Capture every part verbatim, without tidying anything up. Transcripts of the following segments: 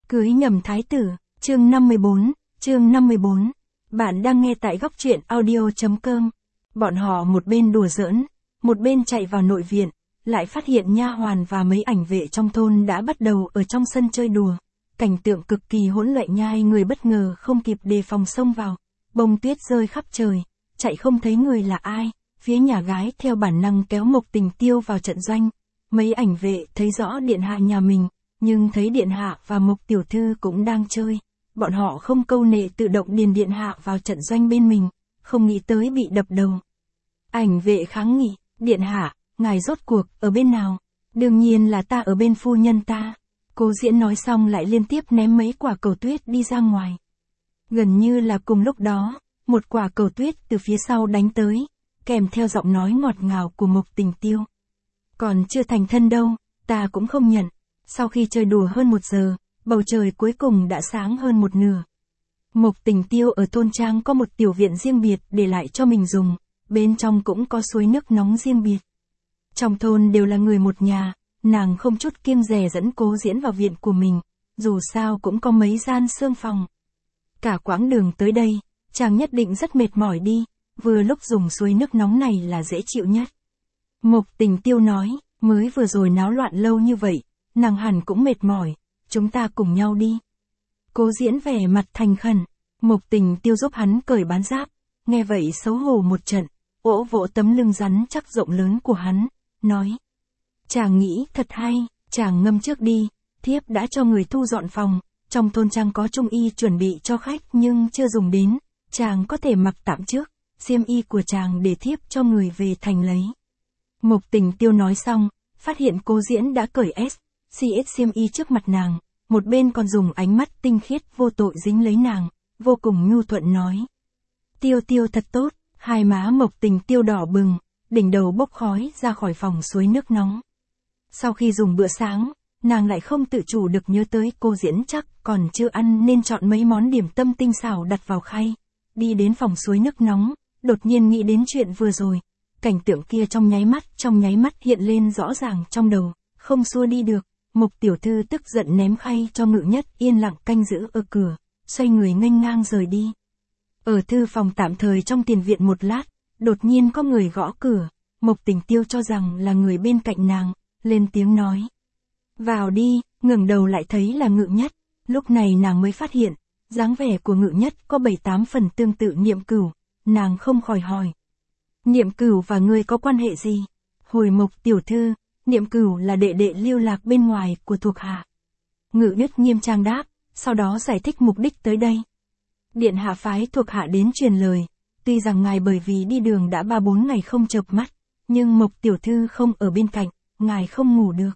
Cưới nhầm thái tử, chương năm mươi bốn, chương năm mươi bốn. Bạn đang nghe tại góc truyện audio.com. Bọn họ một bên đùa giỡn, một bên chạy vào nội viện, lại phát hiện nha hoàn và mấy ảnh vệ trong thôn đã bắt đầu ở trong sân chơi đùa. Cảnh tượng cực kỳ hỗn loạn, nhai người bất ngờ không kịp đề phòng xông vào, bông tuyết rơi khắp trời, chạy không thấy người là ai, phía nhà gái theo bản năng kéo Mộc Tình Tiêu vào trận doanh. Mấy ảnh vệ thấy rõ điện hạ nhà mình, nhưng thấy điện hạ và Mộc tiểu thư cũng đang chơi, bọn họ không câu nệ tự động điền điện hạ vào trận doanh bên mình, không nghĩ tới bị đập đầu. Ảnh vệ kháng nghị, điện hạ, ngài rốt cuộc ở bên nào? Đương nhiên là ta ở bên phu nhân ta. Cố Diễn nói xong lại liên tiếp ném mấy quả cầu tuyết đi ra ngoài. Gần như là cùng lúc đó, một quả cầu tuyết từ phía sau đánh tới, kèm theo giọng nói ngọt ngào của Mộc Tình Tiêu. Còn chưa thành thân đâu, ta cũng không nhận. Sau khi chơi đùa hơn một giờ, bầu trời cuối cùng đã sáng hơn một nửa. Mộc Tình Tiêu ở thôn trang có một tiểu viện riêng biệt để lại cho mình dùng, bên trong cũng có suối nước nóng riêng biệt. Trong thôn đều là người một nhà, nàng không chút kiêng dè dẫn Cố Diễn vào viện của mình, dù sao cũng có mấy gian xương phòng. Cả quãng đường tới đây, chàng nhất định rất mệt mỏi đi, vừa lúc dùng suối nước nóng này là dễ chịu nhất. Mộc Tình Tiêu nói, mới vừa rồi náo loạn lâu như vậy, nàng hẳn cũng mệt mỏi, chúng ta cùng nhau đi. Cố Diễn vẻ mặt thành khẩn, Mộc Tình Tiêu giúp hắn cởi bán giáp, nghe vậy xấu hổ một trận, vỗ vỗ tấm lưng rắn chắc rộng lớn của hắn, nói. Chàng nghĩ thật hay, chàng ngâm trước đi, thiếp đã cho người thu dọn phòng, trong thôn trang có trung y chuẩn bị cho khách nhưng chưa dùng đến, chàng có thể mặc tạm trước, xiêm y của chàng để thiếp cho người về thành lấy. Mộc Tình Tiêu nói xong, phát hiện Cố Diễn đã cởi S, xê ét xiêm y trước mặt nàng, một bên còn dùng ánh mắt tinh khiết vô tội dính lấy nàng, vô cùng nhu thuận nói. Tiêu Tiêu thật tốt, hai má Mộc Tình Tiêu đỏ bừng, đỉnh đầu bốc khói ra khỏi phòng suối nước nóng. Sau khi dùng bữa sáng, nàng lại không tự chủ được nhớ tới Cố Diễn chắc còn chưa ăn nên chọn mấy món điểm tâm tinh xảo đặt vào khay. Đi đến phòng suối nước nóng, đột nhiên nghĩ đến chuyện vừa rồi. Cảnh tượng kia trong nháy mắt, trong nháy mắt hiện lên rõ ràng trong đầu, không xua đi được. Mộc tiểu thư tức giận ném khay cho Ngự Nhất yên lặng canh giữ ở cửa, xoay người nghênh ngang rời đi. Ở thư phòng tạm thời trong tiền viện một lát, đột nhiên có người gõ cửa, Mộc Tình Tiêu cho rằng là người bên cạnh nàng, lên tiếng nói. Vào đi, ngẩng đầu lại thấy là Ngự Nhất, lúc này nàng mới phát hiện, dáng vẻ của Ngự Nhất có bảy tám phần tương tự Niệm Cửu, nàng không khỏi hỏi. Niệm Cửu và ngươi có quan hệ gì? Hồi Mộc tiểu thư, Niệm Cửu là đệ đệ lưu lạc bên ngoài của thuộc hạ. Ngự Nhất nghiêm trang đáp, sau đó giải thích mục đích tới đây. Điện hạ phái thuộc hạ đến truyền lời, tuy rằng ngài bởi vì đi đường đã ba bốn ngày không chợp mắt, nhưng Mộc tiểu thư không ở bên cạnh, ngài không ngủ được.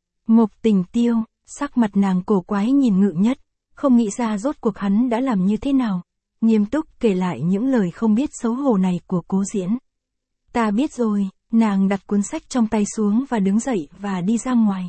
Mộc Tình Tiêu, sắc mặt nàng cổ quái nhìn Ngự Nhất, không nghĩ ra rốt cuộc hắn đã làm như thế nào, nghiêm túc kể lại những lời không biết xấu hổ này của Cố Diễn. Ta biết rồi, nàng đặt cuốn sách trong tay xuống và đứng dậy và đi ra ngoài.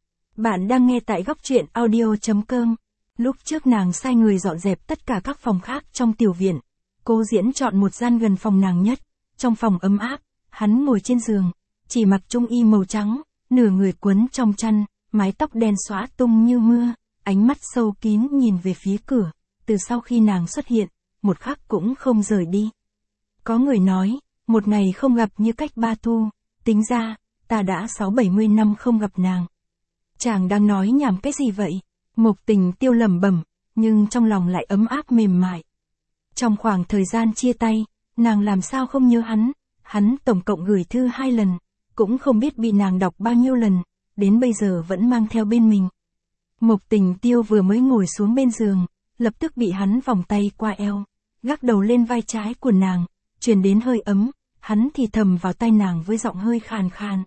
Bạn đang nghe tại góc truyện audio.com. Lúc trước nàng sai người dọn dẹp tất cả các phòng khác trong tiểu viện. Cố Diễn chọn một gian gần phòng nàng nhất. Trong phòng ấm áp, hắn ngồi trên giường, chỉ mặc trung y màu trắng, nửa người quấn trong chăn, mái tóc đen xõa tung như mưa, ánh mắt sâu kín nhìn về phía cửa. Từ sau khi nàng xuất hiện, một khắc cũng không rời đi. Có người nói, một ngày không gặp như cách ba thu, tính ra, ta đã sáu bảy mươi năm không gặp nàng. Chàng đang nói nhảm cái gì vậy? Mộc Tình Tiêu lẩm bẩm, nhưng trong lòng lại ấm áp mềm mại. Trong khoảng thời gian chia tay, nàng làm sao không nhớ hắn, hắn tổng cộng gửi thư hai lần, cũng không biết bị nàng đọc bao nhiêu lần, đến bây giờ vẫn mang theo bên mình. Mộc Tình Tiêu vừa mới ngồi xuống bên giường, lập tức bị hắn vòng tay qua eo, gác đầu lên vai trái của nàng, truyền đến hơi ấm, hắn thì thầm vào tai nàng với giọng hơi khàn khàn.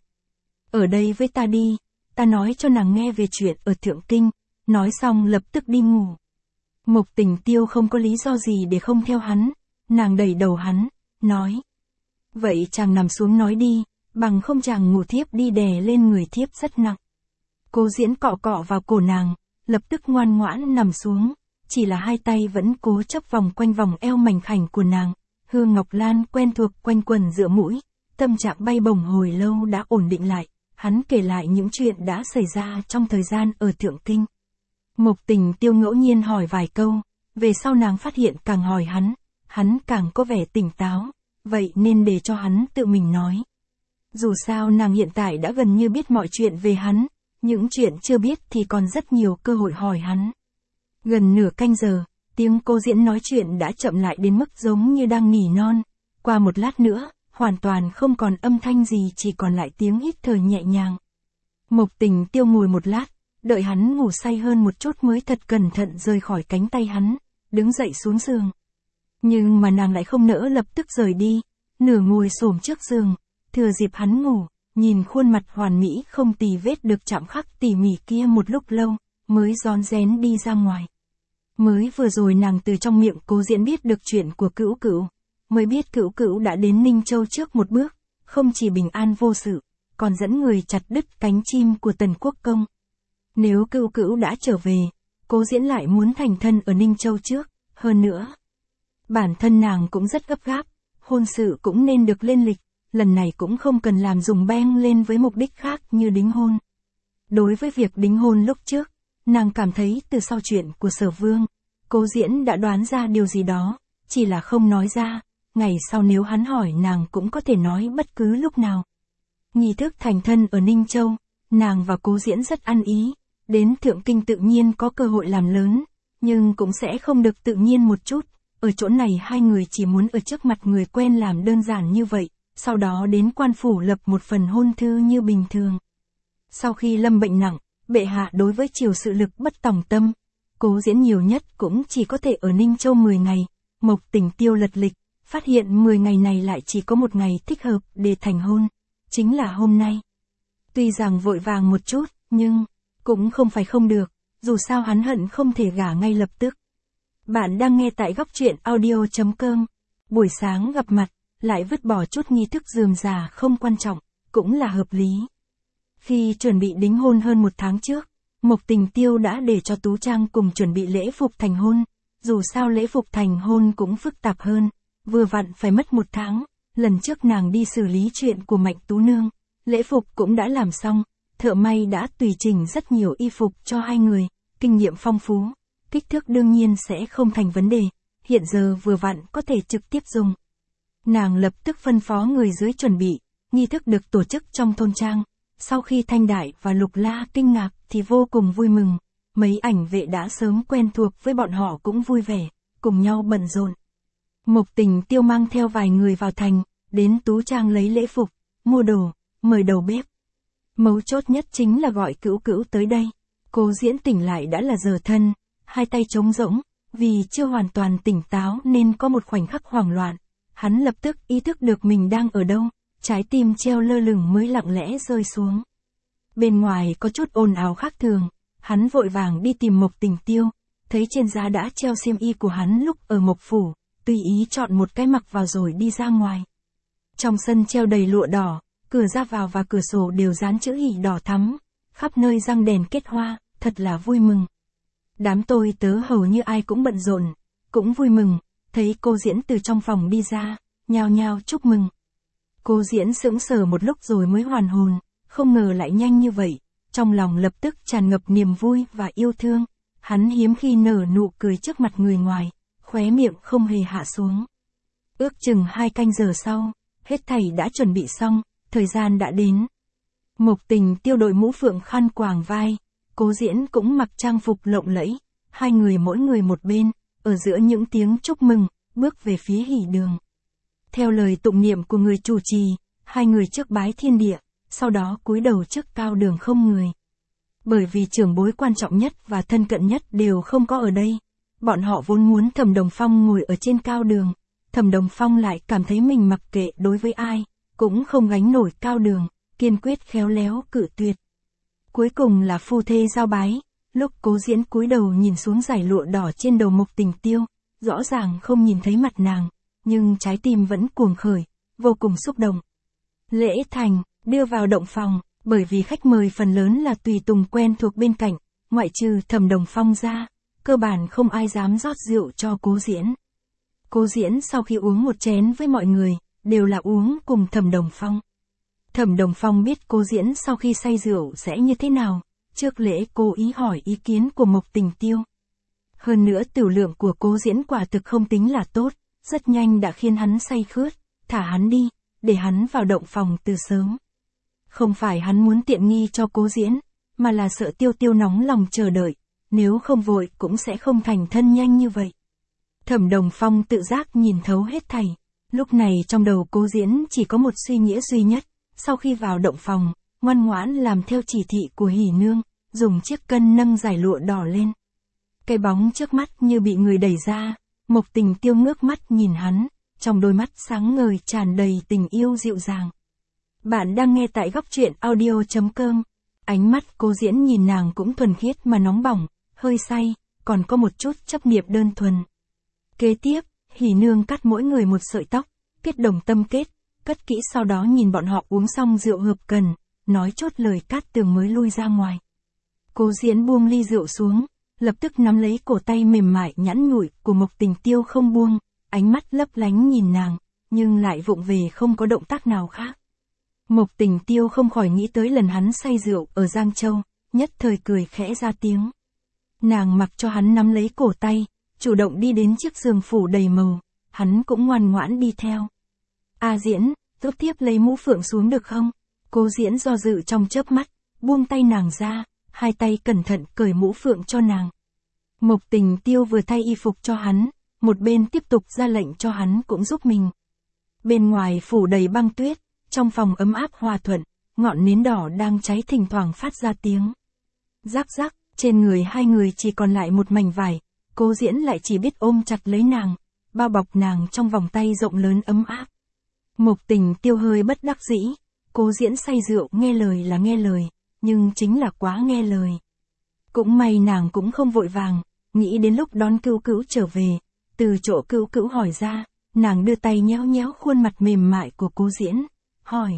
Ở đây với ta đi, ta nói cho nàng nghe về chuyện ở Thượng Kinh, nói xong lập tức đi ngủ. Mộc Tình Tiêu không có lý do gì để không theo hắn, nàng đẩy đầu hắn, nói. Vậy chàng nằm xuống nói đi, bằng không chàng ngủ thiếp đi đè lên người thiếp rất nặng. Cố Diễn cọ cọ vào cổ nàng, lập tức ngoan ngoãn nằm xuống, chỉ là hai tay vẫn cố chấp vòng quanh vòng eo mảnh khảnh của nàng. Hương ngọc lan quen thuộc quanh quần giữa mũi, tâm trạng bay bổng hồi lâu đã ổn định lại, hắn kể lại những chuyện đã xảy ra trong thời gian ở Thượng Kinh. Mộc Tình Tiêu ngẫu nhiên hỏi vài câu, về sau nàng phát hiện càng hỏi hắn, hắn càng có vẻ tỉnh táo, vậy nên để cho hắn tự mình nói. Dù sao nàng hiện tại đã gần như biết mọi chuyện về hắn, những chuyện chưa biết thì còn rất nhiều cơ hội hỏi hắn. Gần nửa canh giờ, tiếng Cố Diễn nói chuyện đã chậm lại đến mức giống như đang nỉ non. Qua một lát nữa, hoàn toàn không còn âm thanh gì, chỉ còn lại tiếng hít thở nhẹ nhàng. Mộc Tình Tiêu ngồi một lát, đợi hắn ngủ say hơn một chút mới thật cẩn thận rời khỏi cánh tay hắn, đứng dậy xuống giường. Nhưng mà nàng lại không nỡ lập tức rời đi, nửa ngồi xổm trước giường, thừa dịp hắn ngủ, nhìn khuôn mặt hoàn mỹ không tì vết được chạm khắc tỉ mỉ kia một lúc lâu, mới rón rén đi ra ngoài. Mới vừa rồi nàng từ trong miệng Cố Diễn biết được chuyện của Cửu Cửu, mới biết Cửu Cửu đã đến Ninh Châu trước một bước, không chỉ bình an vô sự, còn dẫn người chặt đứt cánh chim của Tần Quốc Công. Nếu Cửu Cửu đã trở về, Cố Diễn lại muốn thành thân ở Ninh Châu trước, hơn nữa. Bản thân nàng cũng rất gấp gáp, hôn sự cũng nên được lên lịch, lần này cũng không cần làm dùng beng lên với mục đích khác như đính hôn. Đối với việc đính hôn lúc trước, nàng cảm thấy từ sau chuyện của Sở Vương, Cố Diễn đã đoán ra điều gì đó, chỉ là không nói ra, ngày sau nếu hắn hỏi nàng cũng có thể nói bất cứ lúc nào. Nghi thức thành thân ở Ninh Châu, nàng và Cố Diễn rất ăn ý, đến Thượng Kinh tự nhiên có cơ hội làm lớn, nhưng cũng sẽ không được tự nhiên một chút, ở chỗ này hai người chỉ muốn ở trước mặt người quen làm đơn giản như vậy, sau đó đến quan phủ lập một phần hôn thư như bình thường. Sau khi lâm bệnh nặng, bệ hạ đối với triều sự lực bất tòng tâm, Cố Diễn nhiều nhất cũng chỉ có thể ở Ninh Châu mười ngày, Mộc Tình Tiêu lật lịch, phát hiện mười ngày này lại chỉ có một ngày thích hợp để thành hôn, chính là hôm nay. Tuy rằng vội vàng một chút, nhưng cũng không phải không được, dù sao hắn hận không thể gả ngay lập tức. Bạn đang nghe tại góc truyện audio chấm com. Buổi sáng gặp mặt, lại vứt bỏ chút nghi thức rườm rà không quan trọng, cũng là hợp lý. Khi chuẩn bị đính hôn hơn một tháng trước, Mộc Tình Tiêu đã để cho Tú Trang cùng chuẩn bị lễ phục thành hôn, dù sao lễ phục thành hôn cũng phức tạp hơn, vừa vặn phải mất một tháng, lần trước nàng đi xử lý chuyện của Mạnh Tú Nương, lễ phục cũng đã làm xong, thợ may đã tùy chỉnh rất nhiều y phục cho hai người, kinh nghiệm phong phú, kích thước đương nhiên sẽ không thành vấn đề, hiện giờ vừa vặn có thể trực tiếp dùng. Nàng lập tức phân phó người dưới chuẩn bị, nghi thức được tổ chức trong thôn trang. Sau khi Thanh Đại và Lục La kinh ngạc thì vô cùng vui mừng, mấy ảnh vệ đã sớm quen thuộc với bọn họ cũng vui vẻ, cùng nhau bận rộn. Mộc Tình Tiêu mang theo vài người vào thành, đến Tú Trang lấy lễ phục, mua đồ, mời đầu bếp. Mấu chốt nhất chính là gọi Cửu Cửu tới đây. Cố Diễn tỉnh lại đã là giờ thân, hai tay trống rỗng, vì chưa hoàn toàn tỉnh táo nên có một khoảnh khắc hoảng loạn. Hắn lập tức ý thức được mình đang ở đâu, trái tim treo lơ lửng mới lặng lẽ rơi xuống. Bên ngoài có chút ồn ào khác thường, hắn vội vàng đi tìm Mộc Tình Tiêu, thấy trên giá đã treo xiêm y của hắn lúc ở Mộc Phủ, tùy ý chọn một cái mặc vào rồi đi ra ngoài. Trong sân treo đầy lụa đỏ, cửa ra vào và cửa sổ đều dán chữ hỷ đỏ thắm, khắp nơi răng đèn kết hoa, thật là vui mừng. Đám tôi tớ hầu như ai cũng bận rộn, cũng vui mừng, thấy Cố Diễn từ trong phòng đi ra, nhao nhao chúc mừng. Cố Diễn sững sờ một lúc rồi mới hoàn hồn, không ngờ lại nhanh như vậy, trong lòng lập tức tràn ngập niềm vui và yêu thương, hắn hiếm khi nở nụ cười trước mặt người ngoài, khóe miệng không hề hạ xuống. Ước chừng hai canh giờ sau, hết thảy đã chuẩn bị xong, thời gian đã đến. Mộc Tình Tiêu đội mũ phượng khăn quàng vai, Cố Diễn cũng mặc trang phục lộng lẫy, hai người mỗi người một bên, ở giữa những tiếng chúc mừng, bước về phía hỉ đường. Theo lời tụng niệm của người chủ trì, hai người trước bái thiên địa, sau đó cúi đầu trước cao đường không người. Bởi vì trưởng bối quan trọng nhất và thân cận nhất đều không có ở đây, bọn họ vốn muốn Thẩm Đồng Phong ngồi ở trên cao đường, Thẩm Đồng Phong lại cảm thấy mình mặc kệ đối với ai, cũng không gánh nổi cao đường, kiên quyết khéo léo cự tuyệt. Cuối cùng là phu thê giao bái, lúc Cố Diễn cúi đầu nhìn xuống dải lụa đỏ trên đầu Mộc Tình Tiêu, rõ ràng không nhìn thấy mặt nàng, nhưng trái tim vẫn cuồng khởi, vô cùng xúc động. Lễ thành, đưa vào động phòng, bởi vì khách mời phần lớn là tùy tùng quen thuộc bên cạnh, ngoại trừ Thẩm Đồng Phong ra, cơ bản không ai dám rót rượu cho Cố Diễn. Cố Diễn sau khi uống một chén với mọi người, đều là uống cùng Thẩm Đồng Phong. Thẩm Đồng Phong biết Cố Diễn sau khi say rượu sẽ như thế nào, trước lễ cố ý hỏi ý kiến của Mộc Tình Tiêu. Hơn nữa tiểu lượng của Cố Diễn quả thực không tính là tốt, rất nhanh đã khiến hắn say khướt, thả hắn đi, để hắn vào động phòng từ sớm. Không phải hắn muốn tiện nghi cho Cố Diễn, mà là sợ Tiêu Tiêu nóng lòng chờ đợi, nếu không vội cũng sẽ không thành thân nhanh như vậy. Thẩm Đồng Phong tự giác nhìn thấu hết thảy, lúc này trong đầu Cố Diễn chỉ có một suy nghĩ duy nhất, sau khi vào động phòng, ngoan ngoãn làm theo chỉ thị của Hỉ Nương, dùng chiếc cân nâng giải lụa đỏ lên. Cái bóng trước mắt như bị người đẩy ra, Mộc Tình Tiêu ngước mắt nhìn hắn, trong đôi mắt sáng ngời tràn đầy tình yêu dịu dàng. Bạn đang nghe tại góc truyện audio chấm com. Ánh mắt Cố Diễn nhìn nàng cũng thuần khiết mà nóng bỏng, hơi say, còn có một chút chấp niệm đơn thuần. Kế tiếp, Hỉ Nương cắt mỗi người một sợi tóc, kết đồng tâm kết, cất kỹ sau đó nhìn bọn họ uống xong rượu hợp cần, nói chốt lời Cát Tường mới lui ra ngoài. Cố Diễn buông ly rượu xuống, lập tức nắm lấy cổ tay mềm mại nhẵn nhụi của Mộc Tình Tiêu không buông, ánh mắt lấp lánh nhìn nàng, nhưng lại vụng về không có động tác nào khác. Mộc Tình Tiêu không khỏi nghĩ tới lần hắn say rượu ở Giang Châu, nhất thời cười khẽ ra tiếng. Nàng mặc cho hắn nắm lấy cổ tay, chủ động đi đến chiếc giường phủ đầy màu, hắn cũng ngoan ngoãn đi theo. A Diễn, giúp tiếp lấy mũ phượng xuống được không? Cố Diễn do dự trong chớp mắt, buông tay nàng ra, hai tay cẩn thận cởi mũ phượng cho nàng. Mộc Tình Tiêu vừa thay y phục cho hắn, một bên tiếp tục ra lệnh cho hắn cũng giúp mình. Bên ngoài phủ đầy băng tuyết, trong phòng ấm áp hòa thuận, ngọn nến đỏ đang cháy thỉnh thoảng phát ra tiếng. Rắc rắc, trên người hai người chỉ còn lại một mảnh vải, Cố Diễn lại chỉ biết ôm chặt lấy nàng, bao bọc nàng trong vòng tay rộng lớn ấm áp. Mộc Tình Tiêu hơi bất đắc dĩ, Cố Diễn say rượu nghe lời là nghe lời, nhưng chính là quá nghe lời. Cũng may nàng cũng không vội vàng, nghĩ đến lúc đón Cữu Cữu trở về, từ chỗ Cữu Cữu hỏi ra, nàng đưa tay nhéo nhéo khuôn mặt mềm mại của Cố Diễn, hỏi.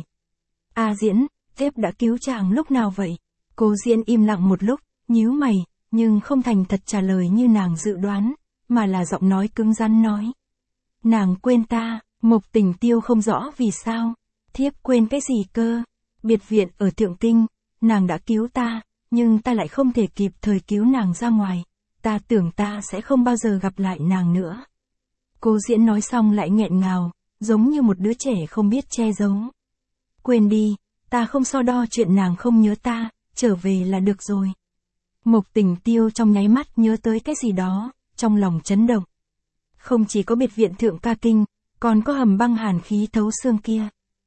A Diễn, thiếp đã cứu chàng lúc nào vậy? Cố Diễn im lặng một lúc, nhíu mày, nhưng không thành thật trả lời như nàng dự đoán, mà là giọng nói cứng rắn nói. Nàng quên ta. Mộc Tình Tiêu không rõ vì sao. Thiếp quên cái gì cơ? Biệt viện ở Thượng Kinh, nàng đã cứu ta, nhưng ta lại không thể kịp thời cứu nàng ra ngoài. Ta tưởng ta sẽ không bao giờ gặp lại nàng nữa. Cố Diễn nói xong lại nghẹn ngào, giống như một đứa trẻ không biết che giấu. Quên đi, ta không so đo chuyện nàng không nhớ ta, trở về là được rồi. Mộc Tình Tiêu trong nháy mắt nhớ tới cái gì đó, trong lòng chấn động. Không chỉ có biệt viện Thượng Ca Kinh, còn có hầm băng hàn khí thấu xương kia.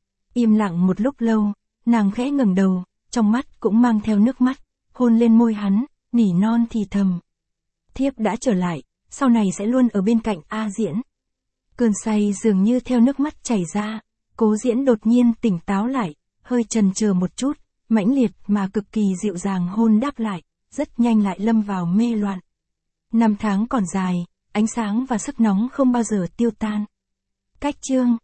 Im lặng một lúc lâu, nàng khẽ ngẩng đầu, trong mắt cũng mang theo nước mắt, hôn lên môi hắn, nỉ non thì thầm. Thiếp đã trở lại, sau này sẽ luôn ở bên cạnh A Diễn. Cơn say dường như theo nước mắt chảy ra, Cố Diễn đột nhiên tỉnh táo lại, hơi chần chờ một chút, mãnh liệt mà cực kỳ dịu dàng hôn đáp lại, rất nhanh lại lâm vào mê loạn. Năm tháng còn dài, ánh sáng và sức nóng không bao giờ tiêu tan. Cách chương